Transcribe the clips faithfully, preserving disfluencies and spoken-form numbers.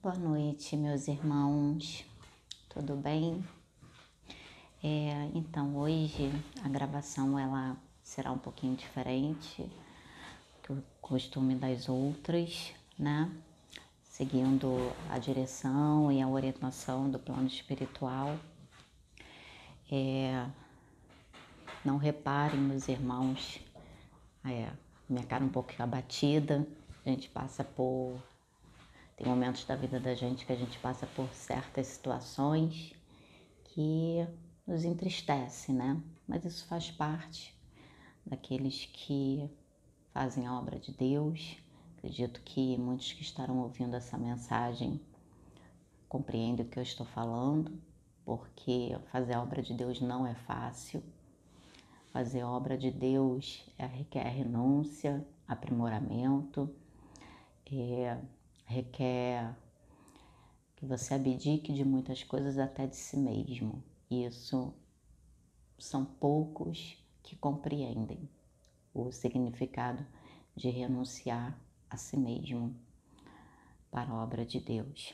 Boa noite, meus irmãos, tudo bem? É, então, hoje a gravação ela será um pouquinho diferente do costume das outras, né? Seguindo a direção e a orientação do plano espiritual. É, não reparem, meus irmãos, é, minha cara um pouco abatida, a gente passa por... Tem momentos da vida da gente que a gente passa por certas situações que nos entristece, né? Mas isso faz parte daqueles que fazem a obra de Deus. Acredito que muitos que estarão ouvindo essa mensagem compreendem o que eu estou falando, porque fazer a obra de Deus não é fácil. Fazer a obra de Deus é, requer renúncia, aprimoramento, é, requer que você abdique de muitas coisas até de si mesmo. Isso são poucos que compreendem o significado de renunciar a si mesmo para a obra de Deus.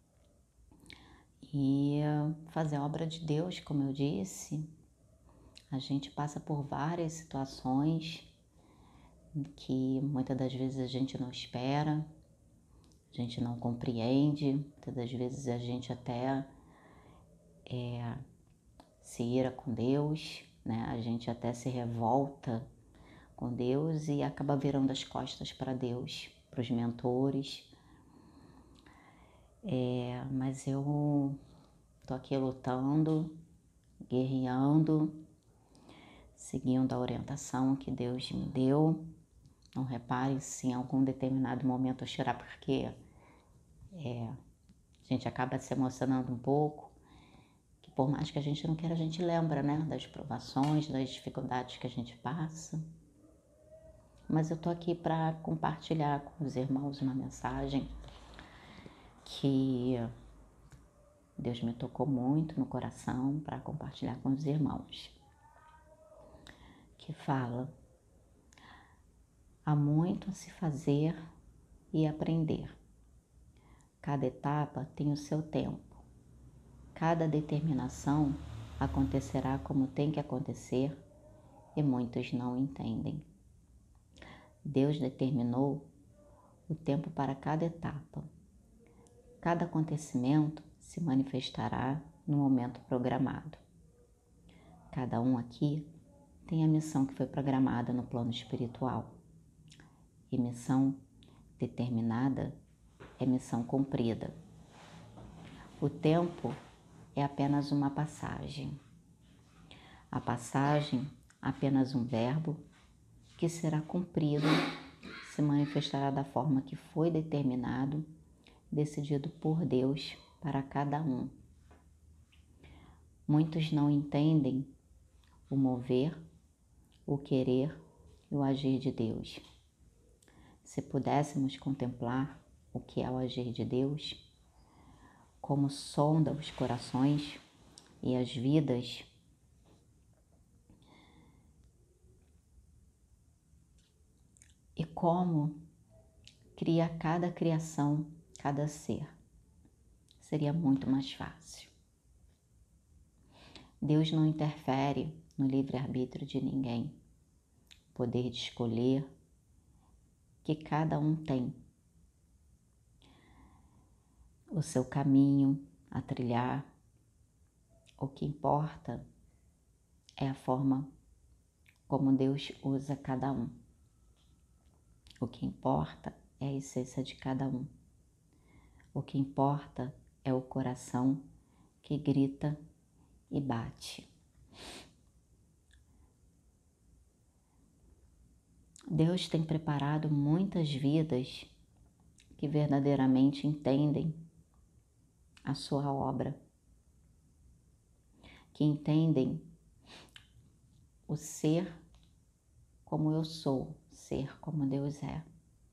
E fazer a obra de Deus, como eu disse, a gente passa por várias situações que muitas das vezes a gente não espera, a gente não compreende, muitas das vezes a gente até é, se ira com Deus, né? A gente até se revolta com Deus e acaba virando as costas para Deus, para os mentores. É, mas eu tô aqui lutando, guerreando, seguindo a orientação que Deus me deu. Não repare se em algum determinado momento eu chorar, porque é, a gente acaba se emocionando um pouco, que por mais que a gente não queira, a gente lembra, né, das provações, das dificuldades que a gente passa. Mas eu tô aqui para compartilhar com os irmãos uma mensagem que Deus me tocou muito no coração para compartilhar com os irmãos. Que fala: há muito a se fazer e aprender. Cada etapa tem o seu tempo. Cada determinação acontecerá como tem que acontecer e muitos não entendem. Deus determinou o tempo para cada etapa. Cada acontecimento se manifestará no momento programado. Cada um aqui tem a missão que foi programada no plano espiritual. E missão determinada é missão cumprida. O tempo é apenas uma passagem. A passagem, apenas um verbo que será cumprido, se manifestará da forma que foi determinado, decidido por Deus para cada um. Muitos não entendem o mover, o querer e o agir de Deus. Se pudéssemos contemplar o que é o agir de Deus, como sonda os corações e as vidas, e como cria cada criação, cada ser, seria muito mais fácil. Deus não interfere no livre-arbítrio de ninguém, o poder de escolher que cada um tem, o seu caminho a trilhar. O que importa é a forma como Deus usa cada um. O que importa é a essência de cada um. O que importa é o coração que grita e bate. Deus tem preparado muitas vidas que verdadeiramente entendem a sua obra, que entendem o ser como eu sou, ser como Deus é.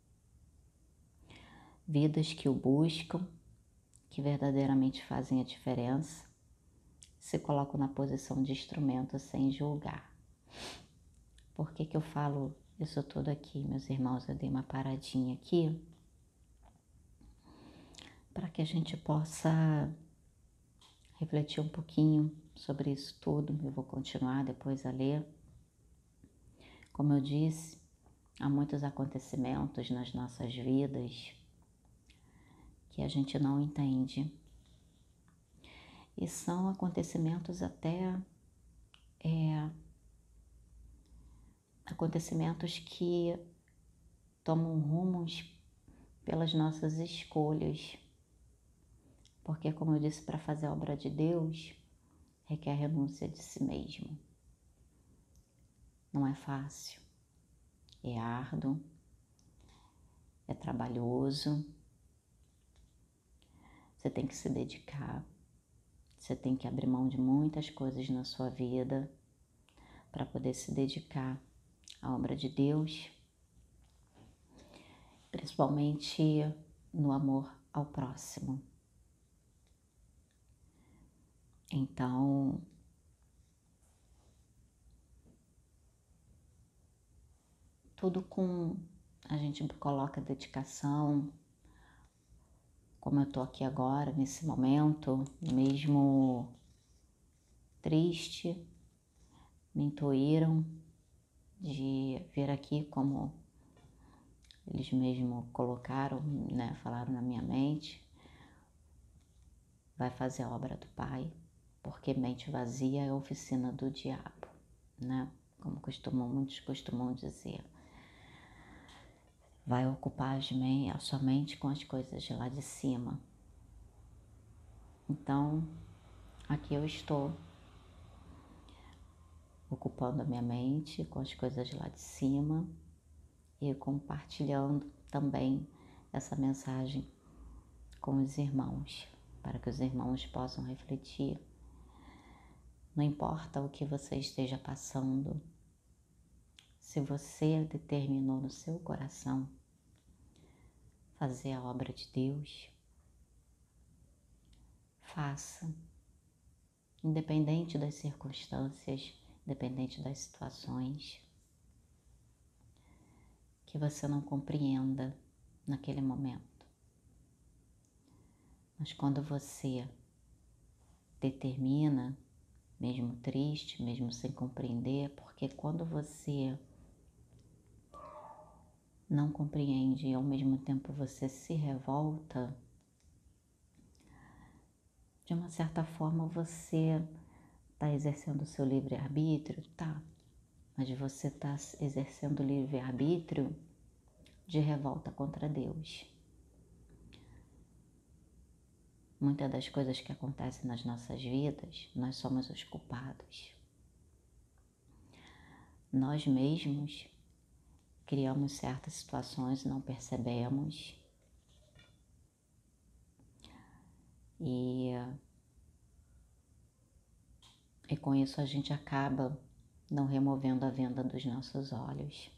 Vidas que o buscam, que verdadeiramente fazem a diferença, se colocam na posição de instrumento sem julgar. Por que que eu falo isso tudo aqui, meus irmãos? Eu dei uma paradinha aqui para que a gente possa refletir um pouquinho sobre isso tudo. Eu vou continuar depois a ler. Como eu disse, há muitos acontecimentos nas nossas vidas que a gente não entende. E são acontecimentos até é, acontecimentos que tomam rumos pelas nossas escolhas. Porque, como eu disse, para fazer a obra de Deus, requer renúncia de si mesmo. Não é fácil, é árduo, é trabalhoso, você tem que se dedicar, você tem que abrir mão de muitas coisas na sua vida para poder se dedicar à obra de Deus, principalmente no amor ao próximo. Então, tudo com a gente coloca dedicação, como eu tô aqui agora, nesse momento, mesmo triste, me intuíram de vir aqui, como eles mesmos colocaram, né, falaram na minha mente, vai fazer a obra do Pai, porque mente vazia é a oficina do diabo, né, como costumam, muitos costumam dizer. Vai ocupar a sua mente com as coisas de lá de cima. Então, aqui eu estou, ocupando a minha mente com as coisas de lá de cima e compartilhando também essa mensagem com os irmãos, para que os irmãos possam refletir. Não importa o que você esteja passando, se você determinou no seu coração fazer a obra de Deus, faça, independente das circunstâncias, independente das situações que você não compreenda naquele momento. Mas quando você determina, mesmo triste, mesmo sem compreender, porque quando você não compreende e ao mesmo tempo você se revolta, de uma certa forma você está exercendo o seu livre-arbítrio, tá, mas você está exercendo o livre-arbítrio de revolta contra Deus. Muitas das coisas que acontecem nas nossas vidas, nós somos os culpados. Nós mesmos criamos certas situações e não percebemos. E, e com isso a gente acaba não removendo a venda dos nossos olhos,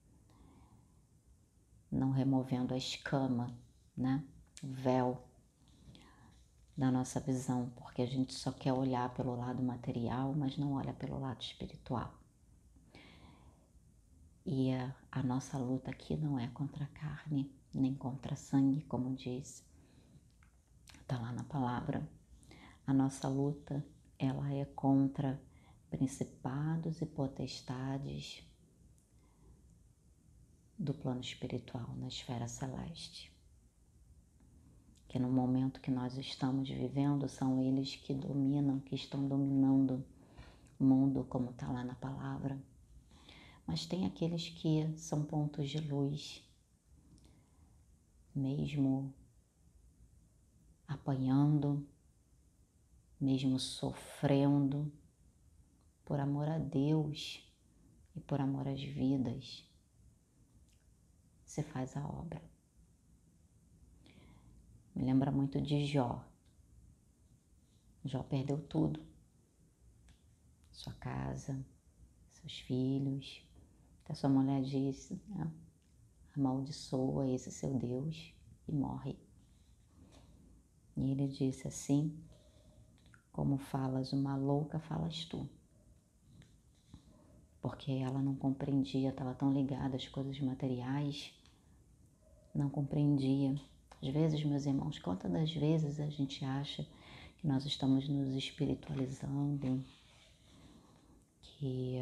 não removendo a escama, né? O véu da nossa visão, porque a gente só quer olhar pelo lado material, mas não olha pelo lado espiritual. E a, a nossa luta aqui não é contra a carne, nem contra sangue, como diz, tá lá na palavra. A nossa luta, ela é contra principados e potestades do plano espiritual, na esfera celeste. Que no momento que nós estamos vivendo, são eles que dominam, que estão dominando o mundo, como está lá na palavra. Mas tem aqueles que são pontos de luz, mesmo apanhando, mesmo sofrendo, por amor a Deus e por amor às vidas, se faz a obra. Me lembra muito de Jó. Jó perdeu tudo. Sua casa, seus filhos. Até sua mulher disse, né? Amaldiçoa esse seu Deus e morre. E ele disse assim, como falas uma louca, falas tu. Porque ela não compreendia, estava tão ligada às coisas materiais, não compreendia Às vezes, meus irmãos, quantas das vezes a gente acha que nós estamos nos espiritualizando, que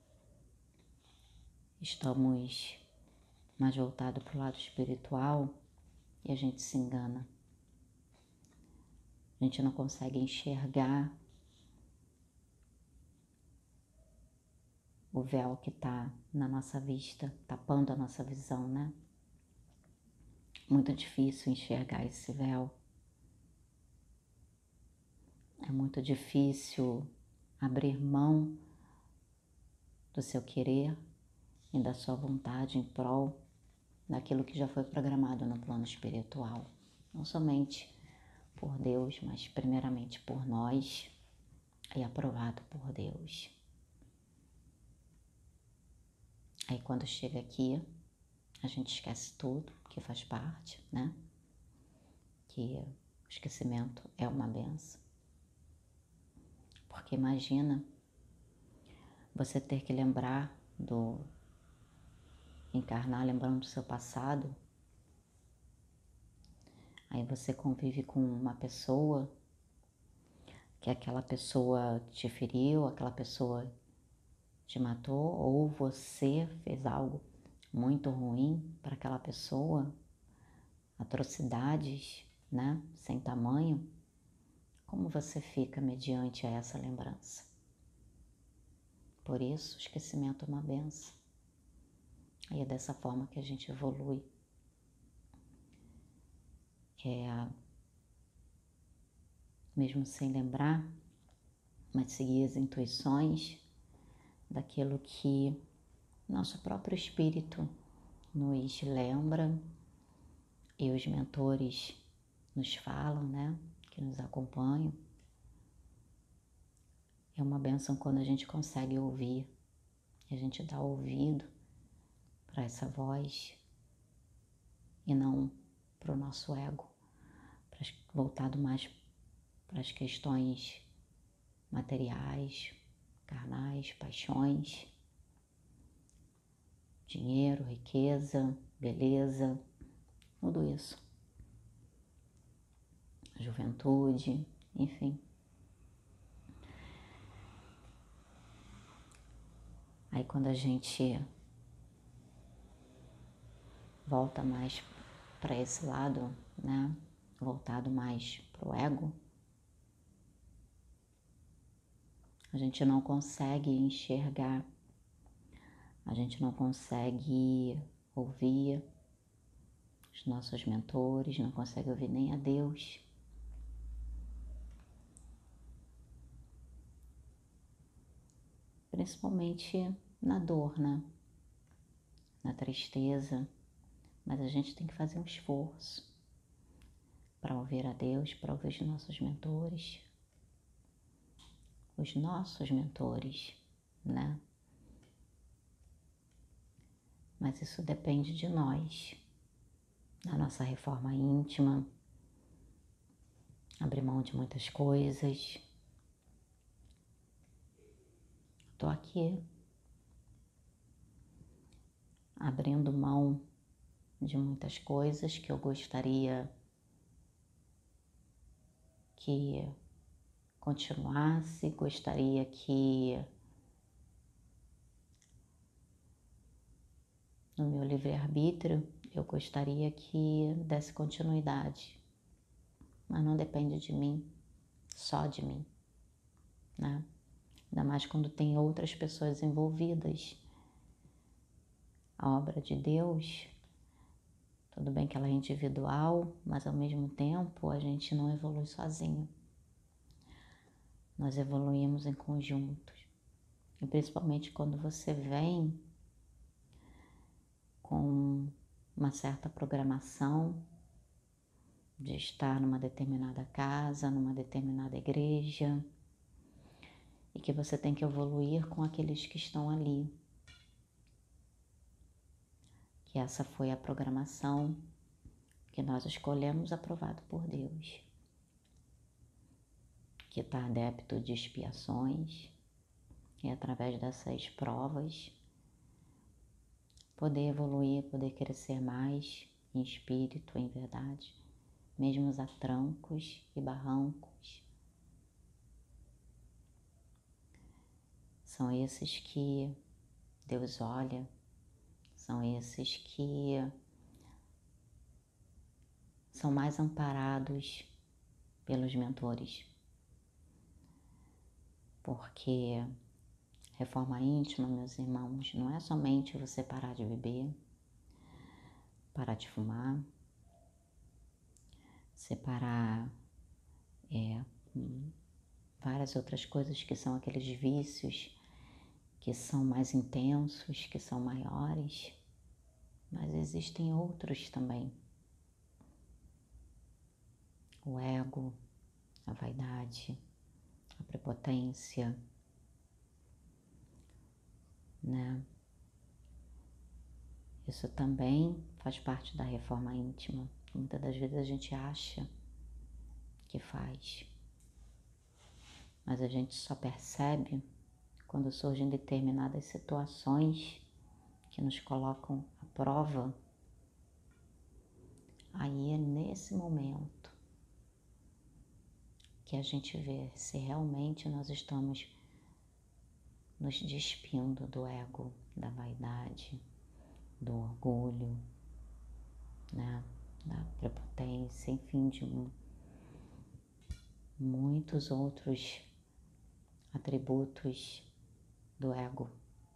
estamos mais voltados para o lado espiritual e a gente se engana. A gente não consegue enxergar o véu que está na nossa vista, tapando a nossa visão, né? Muito difícil enxergar esse véu. É muito difícil abrir mão do seu querer e da sua vontade em prol daquilo que já foi programado no plano espiritual. Não somente por Deus, mas primeiramente por nós e aprovado por Deus. Aí quando chega aqui, a gente esquece tudo, que faz parte, né? Que o esquecimento é uma benção. Porque imagina você ter que lembrar do... encarnar lembrando do seu passado. Aí você convive com uma pessoa, que aquela pessoa te feriu, aquela pessoa te matou, ou você fez algo muito ruim para aquela pessoa, atrocidades, né, sem tamanho. Como você fica mediante a essa lembrança? Por isso, o esquecimento é uma benção. E é dessa forma que a gente evolui. É, mesmo sem lembrar, mas seguir as intuições daquilo que nosso próprio espírito nos lembra e os mentores nos falam, né, que nos acompanham. É uma bênção quando a gente consegue ouvir, a gente dá ouvido para essa voz e não para o nosso ego, voltado mais para as questões materiais, carnais, paixões, dinheiro, riqueza, beleza, tudo isso. Juventude, enfim. Aí quando a gente volta mais para esse lado, né, voltado mais pro ego, a gente não consegue enxergar, a gente não consegue ouvir os nossos mentores, não consegue ouvir nem a Deus. Principalmente na dor, né? Na tristeza, mas a gente tem que fazer um esforço para ouvir a Deus, para ouvir os nossos mentores, os nossos mentores, né? Mas isso depende de nós, da nossa reforma íntima, abrir mão de muitas coisas. Tô aqui abrindo mão de muitas coisas que eu gostaria que continuasse, gostaria que no meu livre-arbítrio eu gostaria que desse continuidade, mas não depende de mim, só de mim, né? Ainda mais quando tem outras pessoas envolvidas. A obra de Deus, tudo bem que ela é individual, mas ao mesmo tempo a gente não evolui sozinho. Nós evoluímos em conjunto. E principalmente quando você vem com uma certa programação de estar numa determinada casa, numa determinada igreja, e que você tem que evoluir com aqueles que estão ali. Que essa foi a programação que nós escolhemos, aprovado por Deus. Que está adepto de expiações e através dessas provas poder evoluir, poder crescer mais em espírito, em verdade, mesmo a trancos e barrancos. São esses que Deus olha, são esses que são mais amparados pelos mentores. Porque reforma íntima, meus irmãos, não é somente você parar de beber, parar de fumar, separar é, várias outras coisas que são aqueles vícios que são mais intensos, que são maiores, mas existem outros também. O ego, a vaidade, a prepotência, né? Isso também faz parte da reforma íntima. Muitas das vezes a gente acha que faz, mas a gente só percebe quando surgem determinadas situações que nos colocam à prova. Aí é nesse momento que a gente vê se realmente nós estamos nos despindo do ego, da vaidade, do orgulho, né, da prepotência, enfim, de um, muitos outros atributos do ego.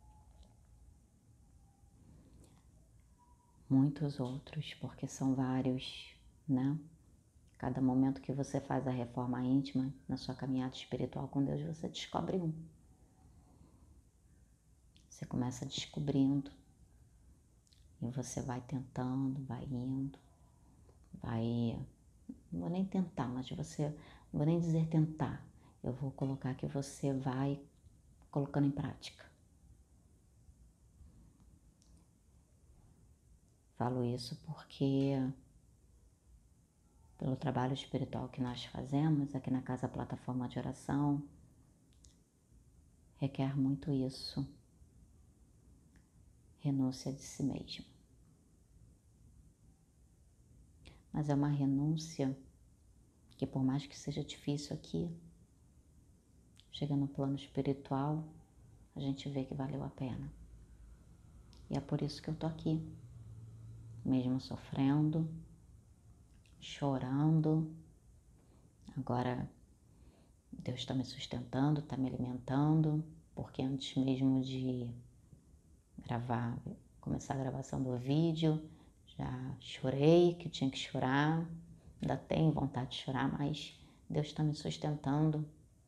Muitos outros, porque são vários, né? Cada momento que você faz a reforma íntima na sua caminhada espiritual com Deus, você descobre um. Você começa descobrindo e você vai tentando, vai indo, vai... Não vou nem tentar, mas você... Não vou nem dizer tentar. Eu vou colocar que você vai colocando em prática. Falo isso porque, pelo trabalho espiritual que nós fazemos aqui na Casa Plataforma de Oração, requer muito isso. Renúncia de si mesmo. Mas é uma renúncia que, por mais que seja difícil aqui, chega no plano espiritual, a gente vê que valeu a pena. E é por isso que eu tô aqui, mesmo sofrendo, chorando. Agora Deus está me sustentando, está me alimentando, porque antes mesmo de gravar, começar a gravação do vídeo, já chorei, que tinha que chorar, ainda tenho vontade de chorar, mas Deus está me sustentando,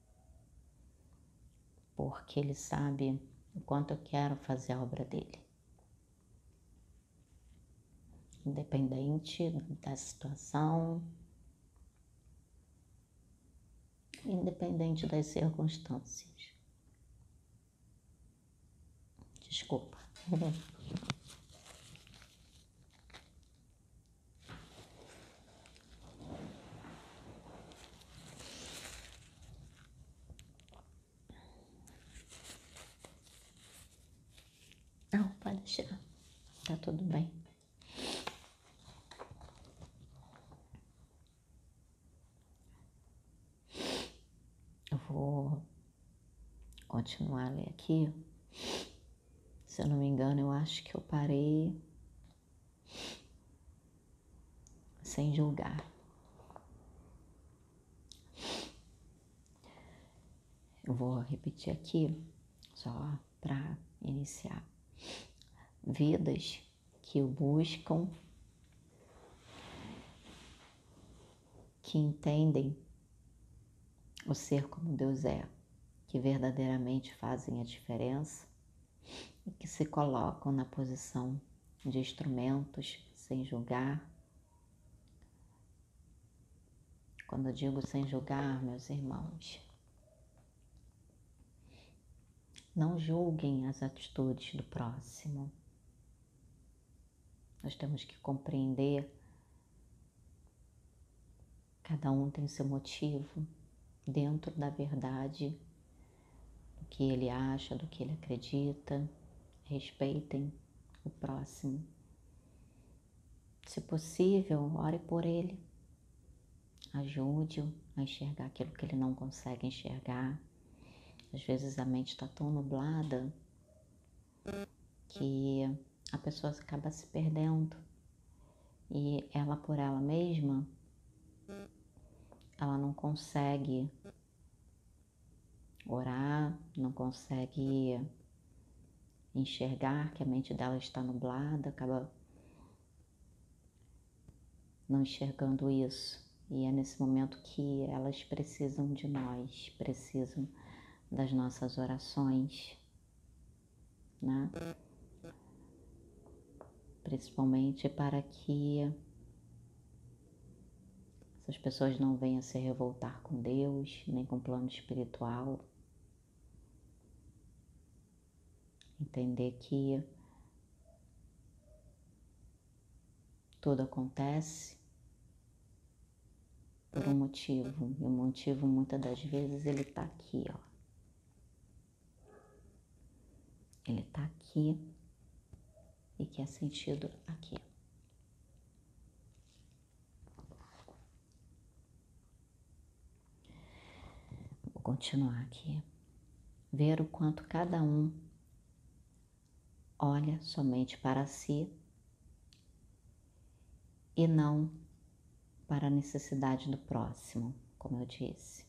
porque Ele sabe o quanto eu quero fazer a obra dEle. Independente da situação, independente das circunstâncias. Desculpa. Não, pode deixar. Tá tudo bem. Eu vou continuar a ler aqui. Se eu não me engano, eu acho que eu parei sem julgar. Eu vou repetir aqui, só para iniciar. Vidas que o buscam, que entendem o ser como Deus é, que verdadeiramente fazem a diferença e que se colocam na posição de instrumentos sem julgar. Quando eu digo sem julgar, meus irmãos, não julguem as atitudes do próximo. Nós temos que compreender, cada um tem seu motivo dentro da verdade, do que ele acha, do que ele acredita. Respeitem o próximo. Se possível, ore por ele. Ajude-o a enxergar aquilo que ele não consegue enxergar. Às vezes a mente está tão nublada que a pessoa acaba se perdendo. E ela por ela mesma, ela não consegue orar, não consegue enxergar que a mente dela está nublada, acaba não enxergando isso. E é nesse momento que elas precisam de nós, precisam das nossas orações, né? Principalmente para que essas pessoas não venham se revoltar com Deus, nem com o plano espiritual. Entender que tudo acontece por um motivo, e o motivo muitas das vezes ele tá aqui, ó. Ele tá aqui e que é sentido aqui. Vou continuar aqui. Ver o quanto cada um olha somente para si e não para a necessidade do próximo, como eu disse.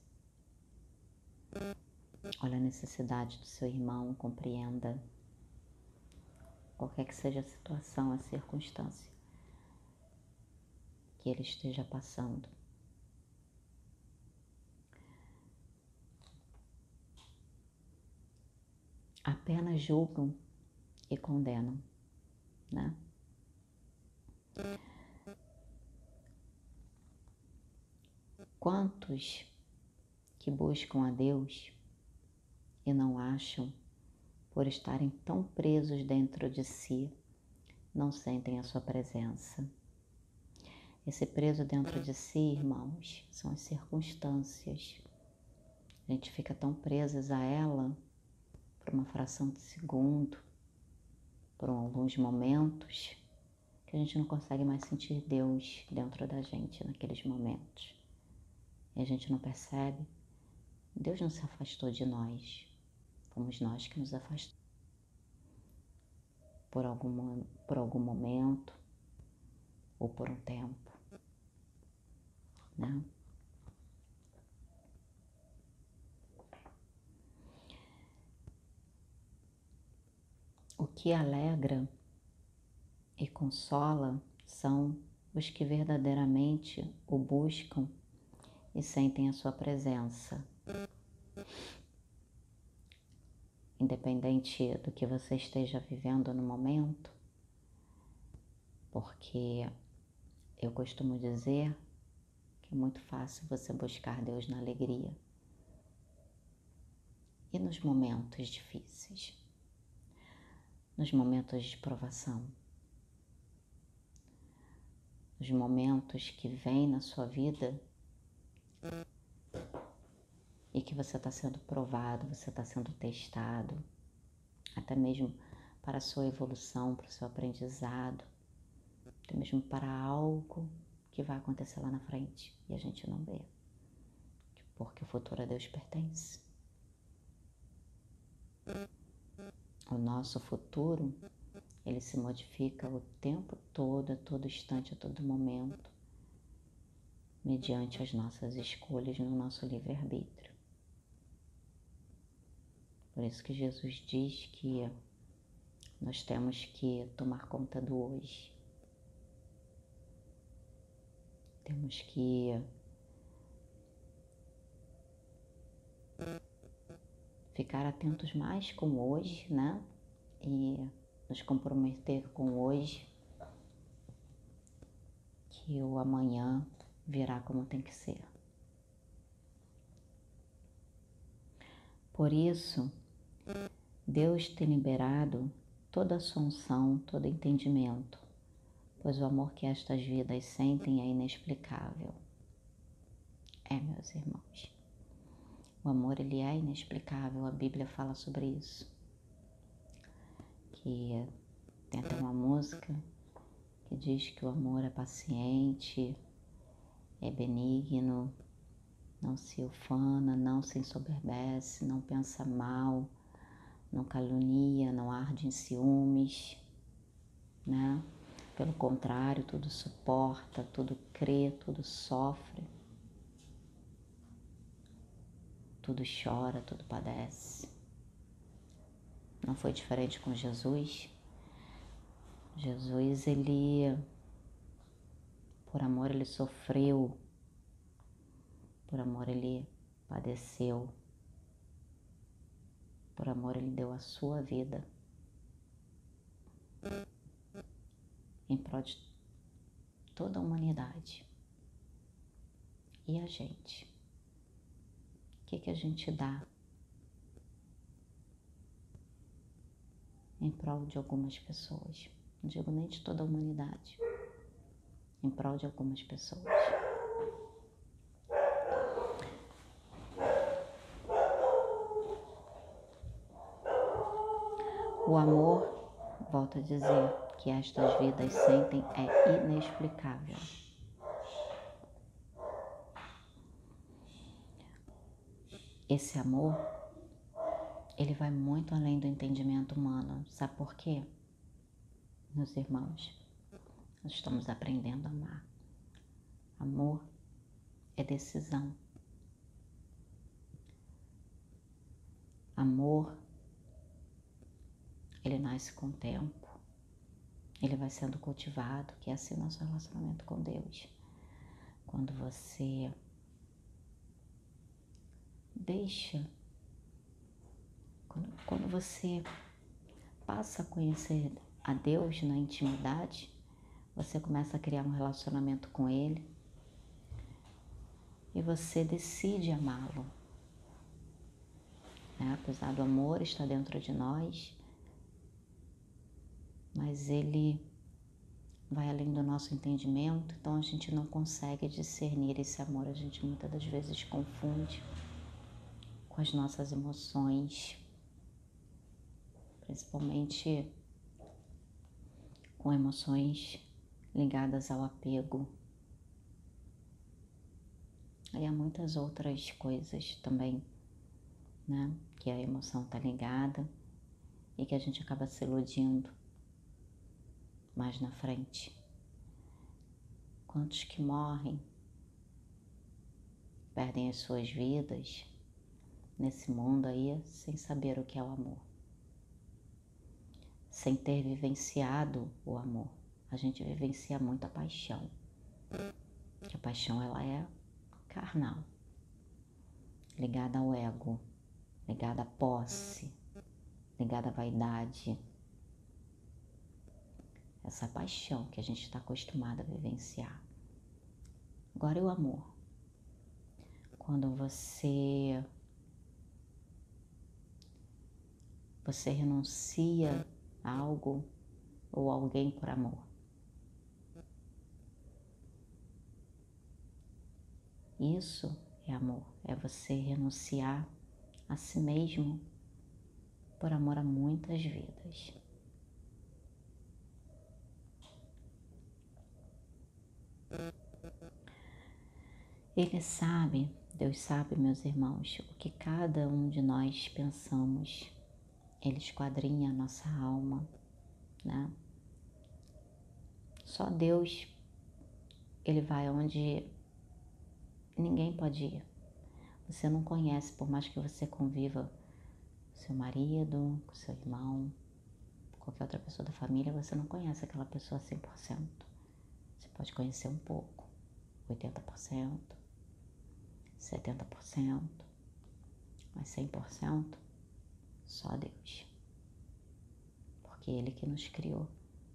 Olha a necessidade do seu irmão, compreenda qualquer que seja a situação, a circunstância que ele esteja passando. Apenas julgam e condenam, né? Quantos que buscam a Deus e não acham, por estarem tão presos dentro de si, não sentem a sua presença. Esse preso dentro de si, irmãos, são as circunstâncias. A gente fica tão presas a ela por uma fração de segundo, por alguns momentos, que a gente não consegue mais sentir Deus dentro da gente naqueles momentos. E a gente não percebe. Deus não se afastou de nós. Fomos nós que nos afastamos por algum, por algum momento ou por um tempo, né? O que alegra e consola são os que verdadeiramente o buscam e sentem a sua presença. Independente do que você esteja vivendo no momento, porque eu costumo dizer que é muito fácil você buscar Deus na alegria e nos momentos difíceis, nos momentos de provação, nos momentos que vêm na sua vida e que você está sendo provado, você está sendo testado, até mesmo para a sua evolução, para o seu aprendizado, até mesmo para algo que vai acontecer lá na frente e a gente não vê, porque o futuro a Deus pertence. O nosso futuro, ele se modifica o tempo todo, a todo instante, a todo momento, mediante as nossas escolhas no nosso livre-arbítrio. Por isso que Jesus diz que nós temos que tomar conta do hoje. Temos que ficar atentos mais com o hoje, né? E nos comprometer com o hoje, que o amanhã virá como tem que ser. Por isso, Deus tem liberado toda a sua unção, todo entendimento, pois o amor que estas vidas sentem é inexplicável. É, meus irmãos, o amor ele é inexplicável, a Bíblia fala sobre isso. Que tem até uma música que que diz que o amor é paciente, é benigno, não se ufana, não se ensoberbece, não pensa mal, não calunia, não arde em ciúmes, né? Pelo contrário, tudo suporta, tudo crê, tudo sofre, tudo chora, tudo padece. Não foi diferente com Jesus. Jesus, ele, por amor, ele sofreu, por amor, ele padeceu, por amor, ele deu a sua vida em prol de toda a humanidade. E a gente? O que que a gente dá em prol de algumas pessoas? Não digo nem de toda a humanidade, em prol de algumas pessoas. O amor, volto a dizer, que estas vidas sentem é inexplicável. Esse amor, ele vai muito além do entendimento humano. Sabe por quê? Meus irmãos, nós estamos aprendendo a amar. Amor é decisão. Amor, ele nasce com o tempo. Ele vai sendo cultivado, que é assim o nosso relacionamento com Deus. Quando você deixa, quando, quando você passa a conhecer a Deus na intimidade, você começa a criar um relacionamento com Ele e você decide amá-lo. Né? Apesar do amor estar dentro de nós, mas ele vai além do nosso entendimento, então a gente não consegue discernir esse amor. A gente muitas das vezes confunde com as nossas emoções, principalmente com emoções ligadas ao apego. E há muitas outras coisas também, né, que a emoção está ligada e que a gente acaba se iludindo mais na frente. Quantos que morrem, perdem as suas vidas nesse mundo aí sem saber o que é o amor, sem ter vivenciado o amor. A gente vivencia muito a paixão, que a paixão ela é carnal, ligada ao ego, ligada à posse, ligada à vaidade. Essa paixão que a gente está acostumado a vivenciar. Agora, o amor. Quando você, você renuncia a algo ou alguém por amor. Isso é amor. É você renunciar a si mesmo por amor a muitas vidas. Ele sabe, Deus sabe, meus irmãos, o que cada um de nós pensamos. Ele esquadrinha a nossa alma, né? Só Deus, ele vai onde ninguém pode ir. Você não conhece, por mais que você conviva com seu marido, com seu irmão, qualquer outra pessoa da família, você não conhece aquela pessoa cem por cento. Você pode conhecer um pouco, oitenta por cento, setenta por cento, mas cem por cento só Deus. Porque Ele que nos criou.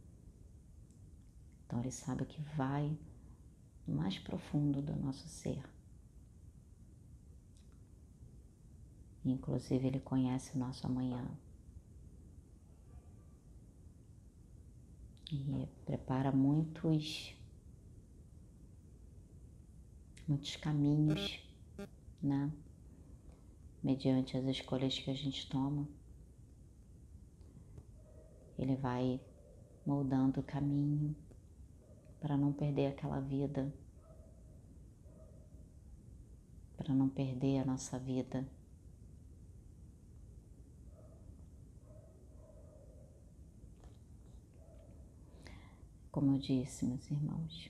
Então Ele sabe o que vai no mais profundo do nosso ser. Inclusive Ele conhece o nosso amanhã. E prepara muitos, muitos caminhos, né? Mediante as escolhas que a gente toma. Ele vai moldando o caminho para não perder aquela vida, para não perder a nossa vida. Como eu disse, meus irmãos,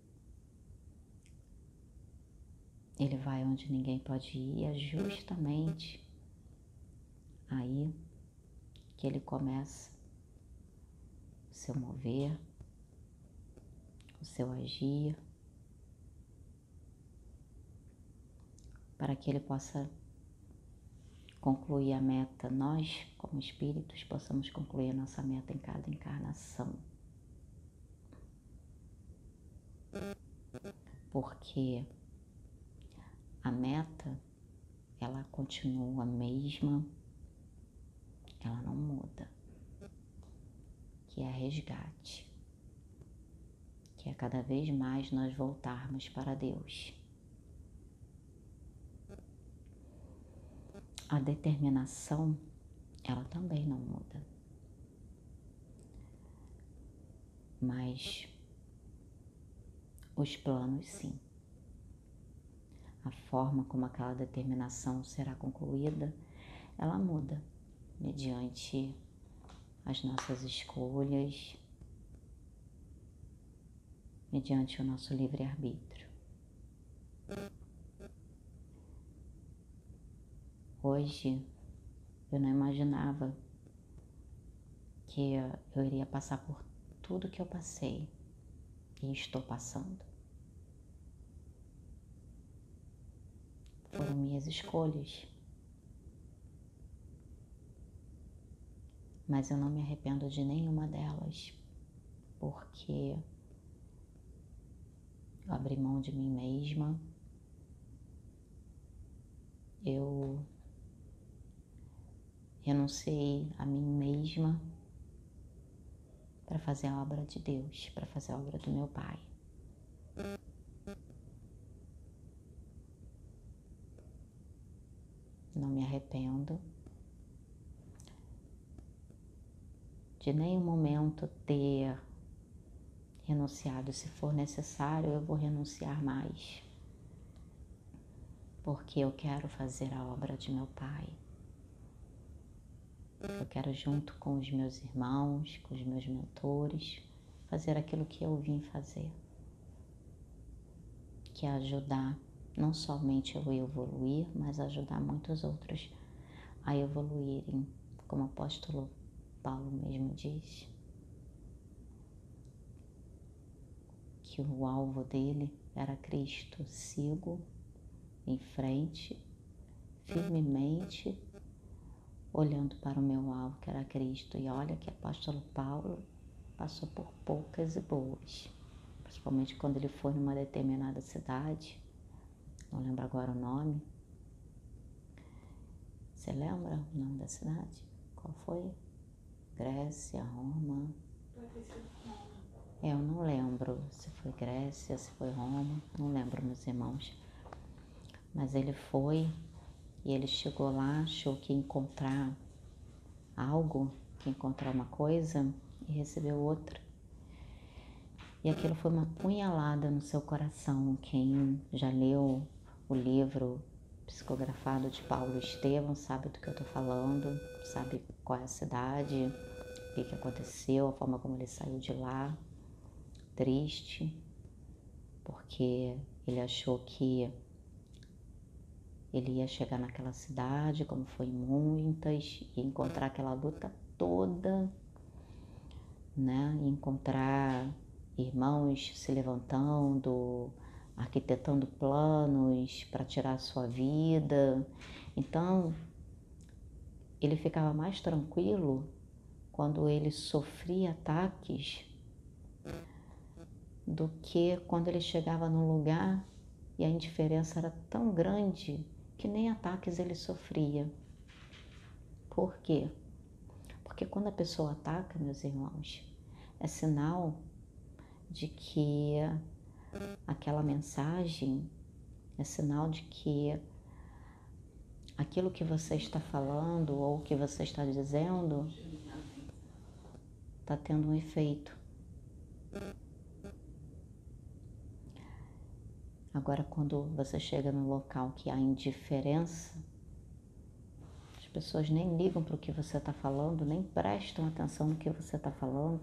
ele vai onde ninguém pode ir, é justamente aí que ele começa o seu mover, o seu agir, para que ele possa concluir a meta. Nós, como espíritos, possamos concluir a nossa meta em cada encarnação. Porque a meta, ela continua a mesma, ela não muda, que é resgate, que é cada vez mais nós voltarmos para Deus. A determinação, ela também não muda, mas os planos sim. A forma como aquela determinação será concluída, ela muda mediante as nossas escolhas, mediante o nosso livre-arbítrio. Hoje, eu não imaginava que eu iria passar por tudo que eu passei e estou passando. Foram minhas escolhas. Mas eu não me arrependo de nenhuma delas, porque eu abri mão de mim mesma, eu renunciei a mim mesma para fazer a obra de Deus, para fazer a obra do meu Pai. Não me arrependo de nenhum momento ter renunciado. Se for necessário, eu vou renunciar mais, porque eu quero fazer a obra de meu Pai. Eu quero, junto com os meus irmãos, com os meus mentores, fazer aquilo que eu vim fazer, que é ajudar não somente eu evoluir, mas ajudar muitos outros a evoluírem, como o apóstolo Paulo mesmo diz, que o alvo dele era Cristo. Sigo em frente, firmemente, olhando para o meu alvo, que era Cristo. E olha que o apóstolo Paulo passou por poucas e boas, principalmente quando ele foi numa determinada cidade, não lembro agora o nome. Você lembra o nome da cidade? Qual foi? Grécia, Roma? É, eu não lembro se foi Grécia, se foi Roma, não lembro, meus irmãos. Mas ele foi e ele chegou lá, achou que ia encontrar algo, que ia encontrar uma coisa e recebeu outra. E aquilo foi uma punhalada no seu coração. Quem já leu o livro psicografado de Paulo Estevam sabe do que eu tô falando, sabe qual é a cidade, o que que aconteceu, a forma como ele saiu de lá, triste, porque ele achou que ele ia chegar naquela cidade, como foi em muitas, e encontrar aquela luta toda, né? E encontrar irmãos se levantando, arquitetando planos para tirar a sua vida. Então, ele ficava mais tranquilo quando ele sofria ataques do que quando ele chegava num lugar e a indiferença era tão grande que nem ataques ele sofria. Por quê? Porque quando a pessoa ataca, meus irmãos, é sinal de que aquela mensagem, é sinal de que aquilo que você está falando ou que você está dizendo está tendo um efeito. Agora, quando você chega num local que há indiferença, as pessoas nem ligam para o que você está falando, nem prestam atenção no que você está falando.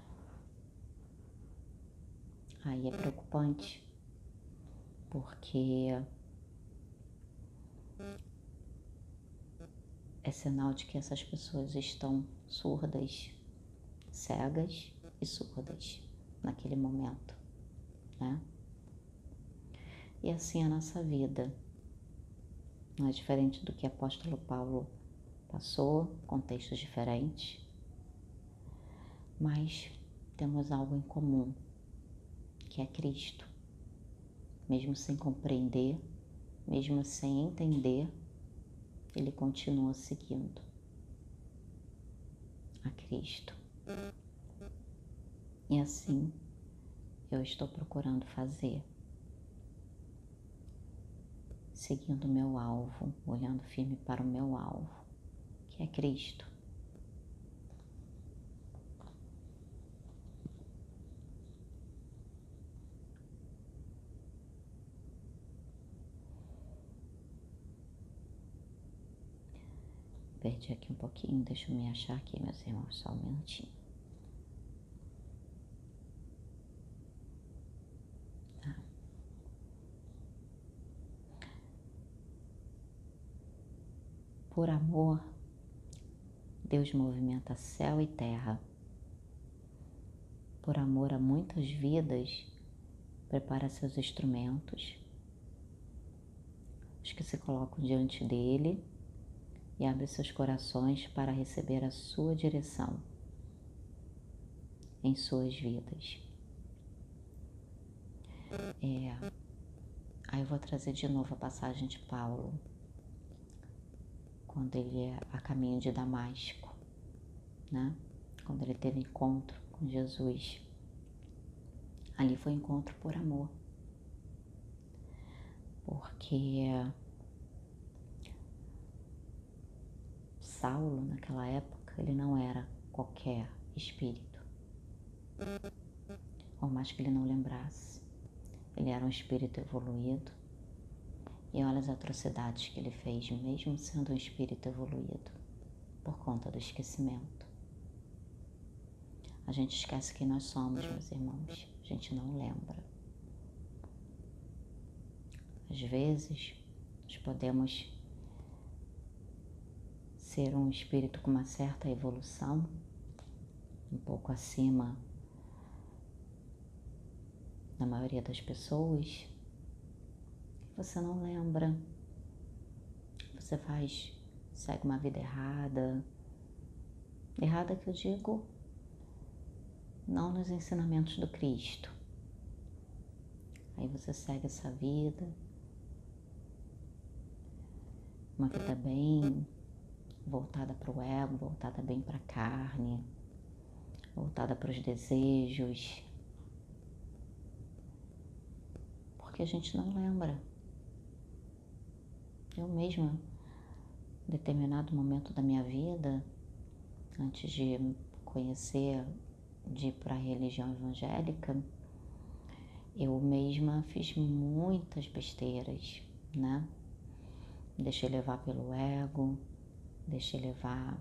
Aí é preocupante, porque é sinal de que essas pessoas estão surdas, cegas e surdas naquele momento, né? E assim é a nossa vida. Não é diferente do que o apóstolo Paulo passou, contextos diferentes, mas temos algo em comum, que é Cristo. Mesmo sem compreender, mesmo sem entender, ele continua seguindo a Cristo. E assim eu estou procurando fazer, seguindo o meu alvo, olhando firme para o meu alvo, que é Cristo. Perdi aqui um pouquinho, deixa eu me achar aqui, meus irmãos, só um minutinho. Tá. Por amor, Deus movimenta céu e terra. Por amor a muitas vidas, prepara seus instrumentos, os que se colocam diante dele, e abre seus corações para receber a sua direção em suas vidas. É, aí eu vou trazer de novo a passagem de Paulo, quando ele é a caminho de Damasco, né? Quando ele teve encontro com Jesus. Ali foi encontro por amor, porque Saulo, naquela época, ele não era qualquer espírito, por mais que ele não lembrasse. Ele era um espírito evoluído, e olha as atrocidades que ele fez, mesmo sendo um espírito evoluído, por conta do esquecimento. A gente esquece quem nós somos, meus irmãos, a gente não lembra. Às vezes, nós podemos ser um espírito com uma certa evolução, um pouco acima da maioria das pessoas, você não lembra, você faz, segue uma vida errada, errada que eu digo, não nos ensinamentos do Cristo. Aí você segue essa vida, uma vida bem voltada para o ego, voltada bem para a carne, voltada para os desejos, porque a gente não lembra. Eu mesma, em determinado momento da minha vida, antes de conhecer, de ir para a religião evangélica, eu mesma fiz muitas besteiras, né? Me deixei levar pelo ego, deixei levar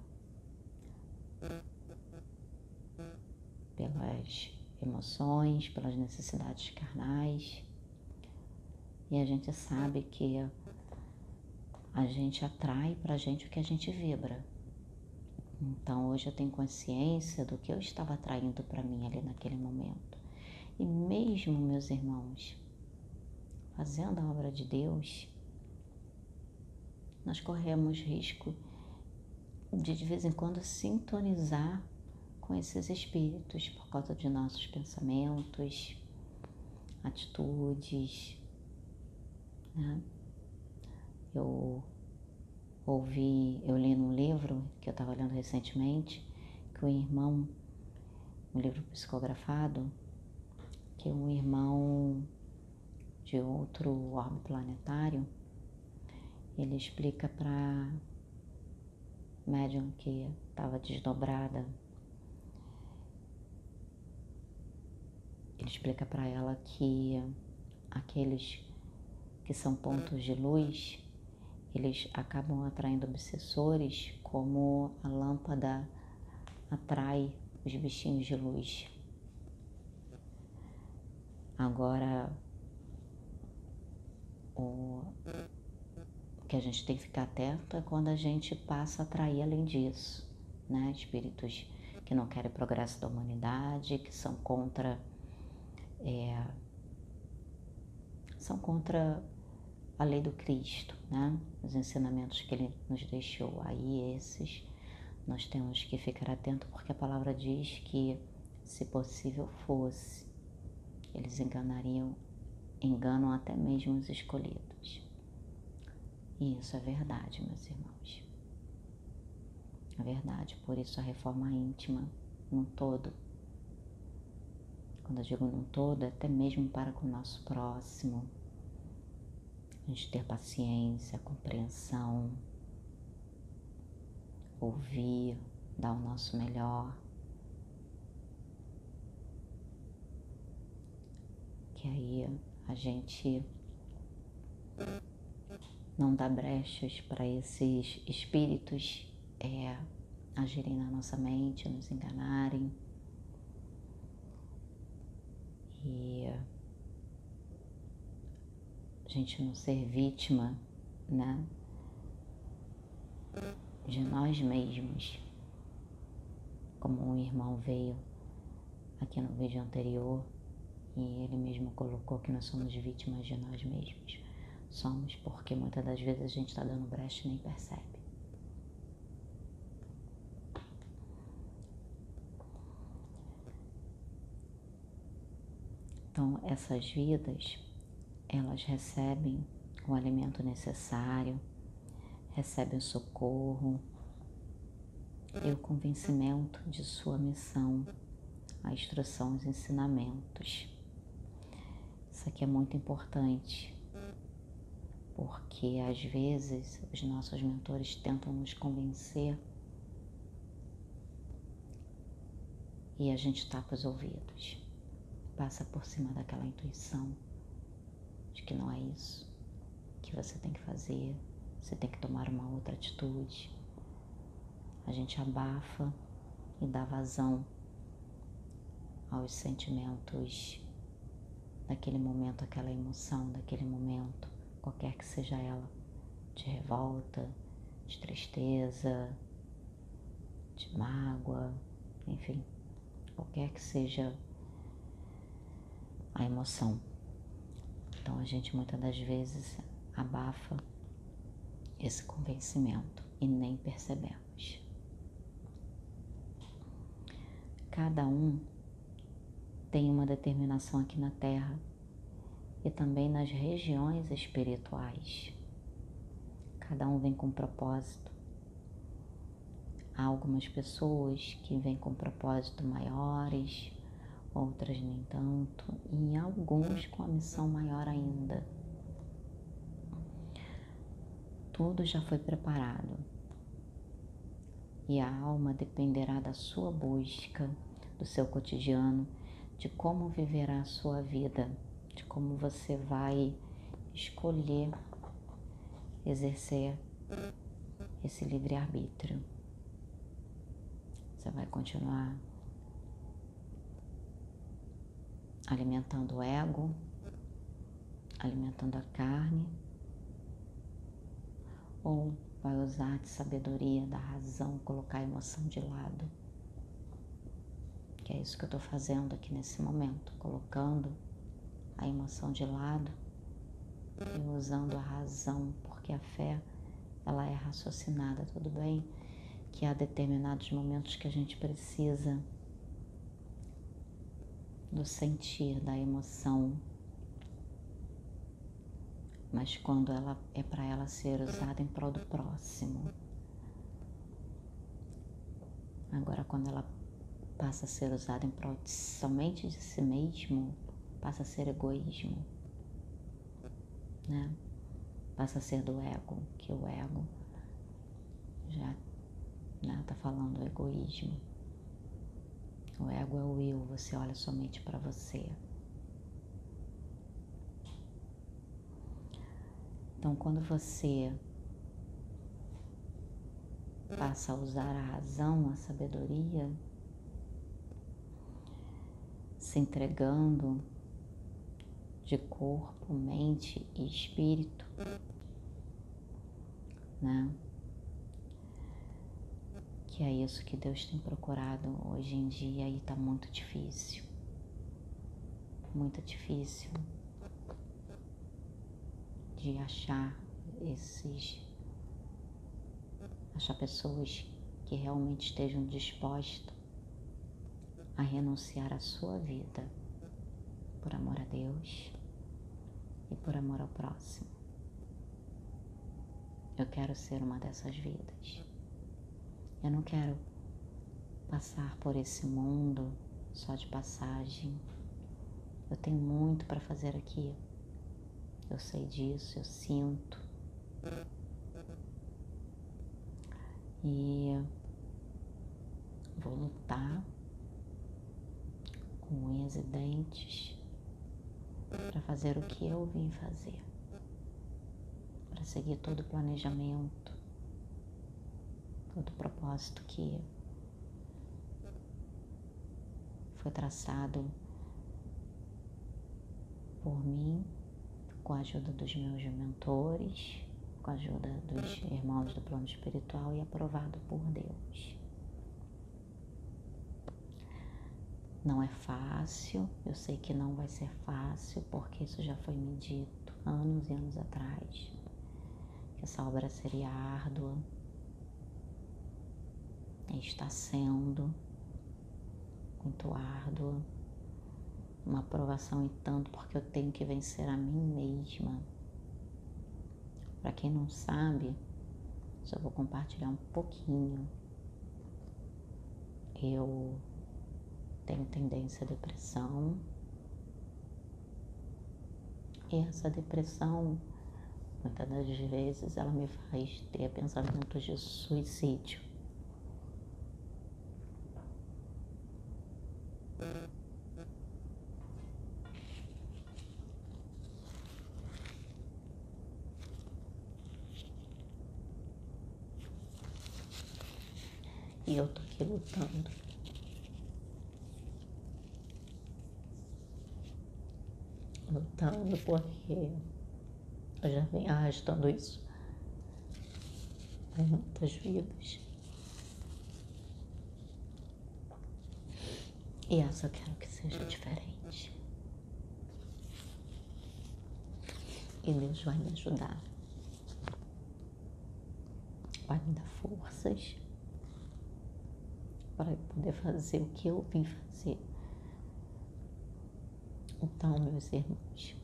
pelas emoções, pelas necessidades carnais. E a gente sabe que a gente atrai pra gente o que a gente vibra. Então hoje eu tenho consciência do que eu estava atraindo para mim ali naquele momento. E mesmo, meus irmãos, fazendo a obra de Deus, nós corremos risco de de vez em quando sintonizar com esses espíritos por causa de nossos pensamentos, atitudes, né? Eu ouvi, eu li num livro que eu estava lendo recentemente, que um irmão, um livro psicografado, que um irmão de outro orbe planetário, ele explica para médium que estava desdobrada, ele explica para ela que aqueles que são pontos de luz, eles acabam atraindo obsessores, como a lâmpada atrai os bichinhos de luz. Agora, o que a gente tem que ficar atento é quando a gente passa a atrair além disso, né? Espíritos que não querem progresso da humanidade, que são contra, é, são contra a lei do Cristo, né? Os ensinamentos que ele nos deixou. Aí esses nós temos que ficar atento, porque a palavra diz que, se possível fosse, eles enganariam, enganam até mesmo os escolhidos. E isso é verdade, meus irmãos. É verdade, por isso a reforma íntima, num todo. Quando eu digo num todo, é até mesmo para com o nosso próximo. A gente ter paciência, compreensão, ouvir, dar o nosso melhor. Que aí a gente não dá brechas para esses espíritos é, agirem na nossa mente, nos enganarem. E a gente não ser vítima, né, de nós mesmos. Como um irmão veio aqui no vídeo anterior e ele mesmo colocou que nós somos vítimas de nós mesmos. Somos, porque muitas das vezes a gente está dando brecha e nem percebe. Então, essas vidas, elas recebem o alimento necessário, recebem o socorro e o convencimento de sua missão, a instrução, os ensinamentos. Isso aqui é muito importante, porque às vezes os nossos mentores tentam nos convencer e a gente tapa os ouvidos, passa por cima daquela intuição de que não é isso que você tem que fazer, você tem que tomar uma outra atitude. A gente abafa e dá vazão aos sentimentos daquele momento, aquela emoção daquele momento, qualquer que seja ela, de revolta, de tristeza, de mágoa, enfim, qualquer que seja a emoção. Então a gente muitas das vezes abafa esse convencimento e nem percebemos. Cada um tem uma determinação aqui na Terra e também nas regiões espirituais. Cada um vem com um propósito. Há algumas pessoas que vêm com propósito maiores, outras nem tanto, e alguns com a missão maior ainda. Tudo já foi preparado e a alma dependerá da sua busca, do seu cotidiano, de como viverá a sua vida, de como você vai escolher exercer esse livre-arbítrio. Você vai continuar alimentando o ego, alimentando a carne, ou vai usar de sabedoria, da razão, colocar a emoção de lado? Que é isso que eu estou fazendo aqui nesse momento, colocando a emoção de lado e usando a razão, porque a fé, ela é raciocinada, tudo bem? Que há determinados momentos que a gente precisa do sentir, da emoção, mas quando ela é para ela ser usada em prol do próximo. Agora, quando ela passa a ser usada em prol de, somente de si mesmo, passa a ser egoísmo, né? Passa a ser do ego, que o ego já está falando do egoísmo. O ego é o eu, você olha somente para você. Então, quando você passa a usar a razão, a sabedoria, se entregando de corpo, mente e espírito, né? Que é isso que Deus tem procurado hoje em dia e tá muito difícil, muito difícil de achar esses, achar pessoas que realmente estejam dispostas a renunciar à sua vida por amor a Deus e por amor ao próximo. Eu quero ser uma dessas vidas. Eu não quero passar por esse mundo só de passagem. Eu tenho muito para fazer aqui. Eu sei disso, eu sinto. E vou lutar com unhas e dentes para fazer o que eu vim fazer, para seguir todo o planejamento, todo o propósito que foi traçado por mim, com a ajuda dos meus mentores, com a ajuda dos irmãos do plano espiritual e aprovado por Deus. Não é fácil, eu sei que não vai ser fácil, porque isso já foi me dito anos e anos atrás, que essa obra seria árdua, e está sendo muito árdua, uma aprovação e tanto, porque eu tenho que vencer a mim mesma. Para quem não sabe, só vou compartilhar um pouquinho. Eu tenho tendência à depressão. E essa depressão, muitas das vezes, ela me faz ter pensamentos de suicídio. E eu tô aqui lutando. Lutando porque eu já venho arrastando isso em muitas vidas. E essa eu quero que seja diferente. E Deus vai me ajudar. Vai me dar forças para eu poder fazer o que eu vim fazer. Então, meus irmãos,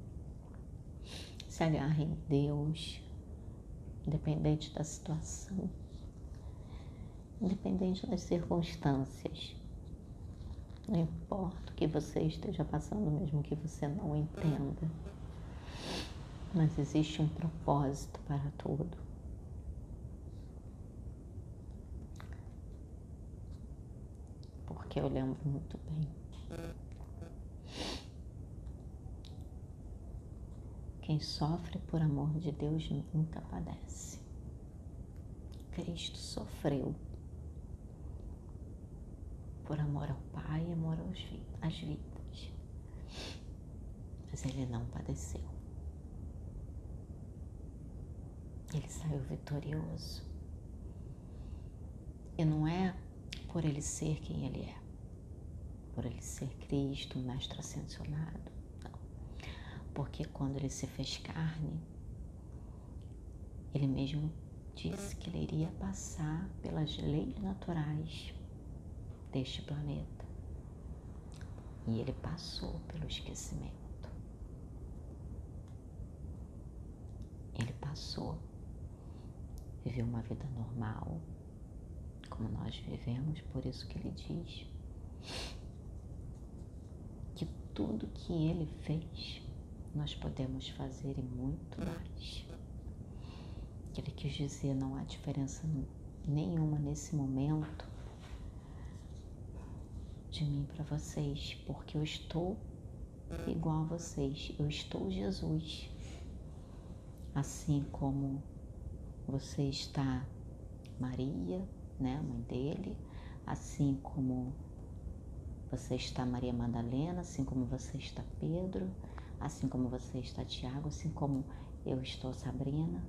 se agarrem em Deus, independente da situação, independente das circunstâncias. Não importa o que você esteja passando, mesmo que você não entenda, mas existe um propósito para tudo. Porque eu lembro muito bem. Quem sofre por amor de Deus nunca padece. Cristo sofreu por amor ao Pai e amor às vidas. Mas ele não padeceu. Ele saiu vitorioso. E não é por ele ser quem ele é, por ele ser Cristo, um mestre ascensionado, não. Porque quando ele se fez carne, ele mesmo disse que ele iria passar pelas leis naturais deste planeta. E ele passou pelo esquecimento. Ele passou, viveu uma vida normal, como nós vivemos, por isso que ele diz que tudo que ele fez, nós podemos fazer e muito mais. Ele quis dizer, não há diferença nenhuma nesse momento de mim para vocês, porque eu estou igual a vocês, eu estou Jesus. assim como você está Maria, né, a mãe dele, assim como você está Maria Madalena, assim como você está Pedro, assim como você está Tiago, assim como eu estou Sabrina.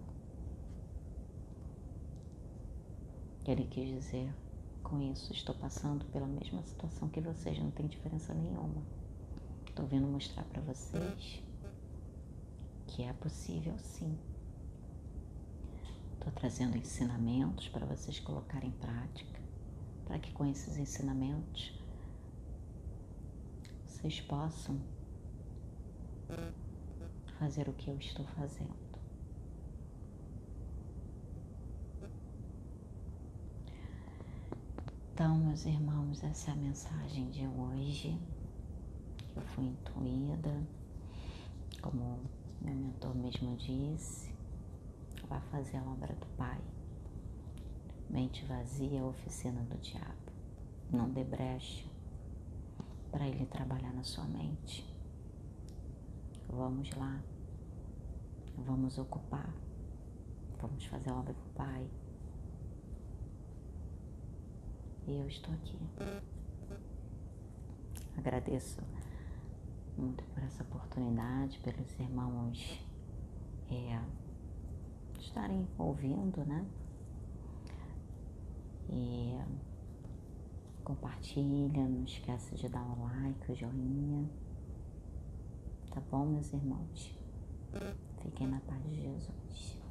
Ele quis dizer, com isso estou passando pela mesma situação que vocês, não tem diferença nenhuma. Estou vindo mostrar para vocês que é possível sim. Estou trazendo ensinamentos para vocês colocarem em prática, para que com esses ensinamentos vocês possam fazer o que eu estou fazendo. Então, meus irmãos, essa é a mensagem de hoje. Eu fui intuída, como meu mentor mesmo disse, vá fazer a obra do Pai. Mente vazia é a oficina do diabo. Não dê brecha para ele trabalhar na sua mente. Vamos lá, vamos ocupar, vamos fazer a obra do Pai. E eu estou aqui. Agradeço muito por essa oportunidade, pelos irmãos é, estarem ouvindo, né? E compartilha, não esquece de dar um like, o joinha. Tá bom, meus irmãos? Fiquem na paz de Jesus.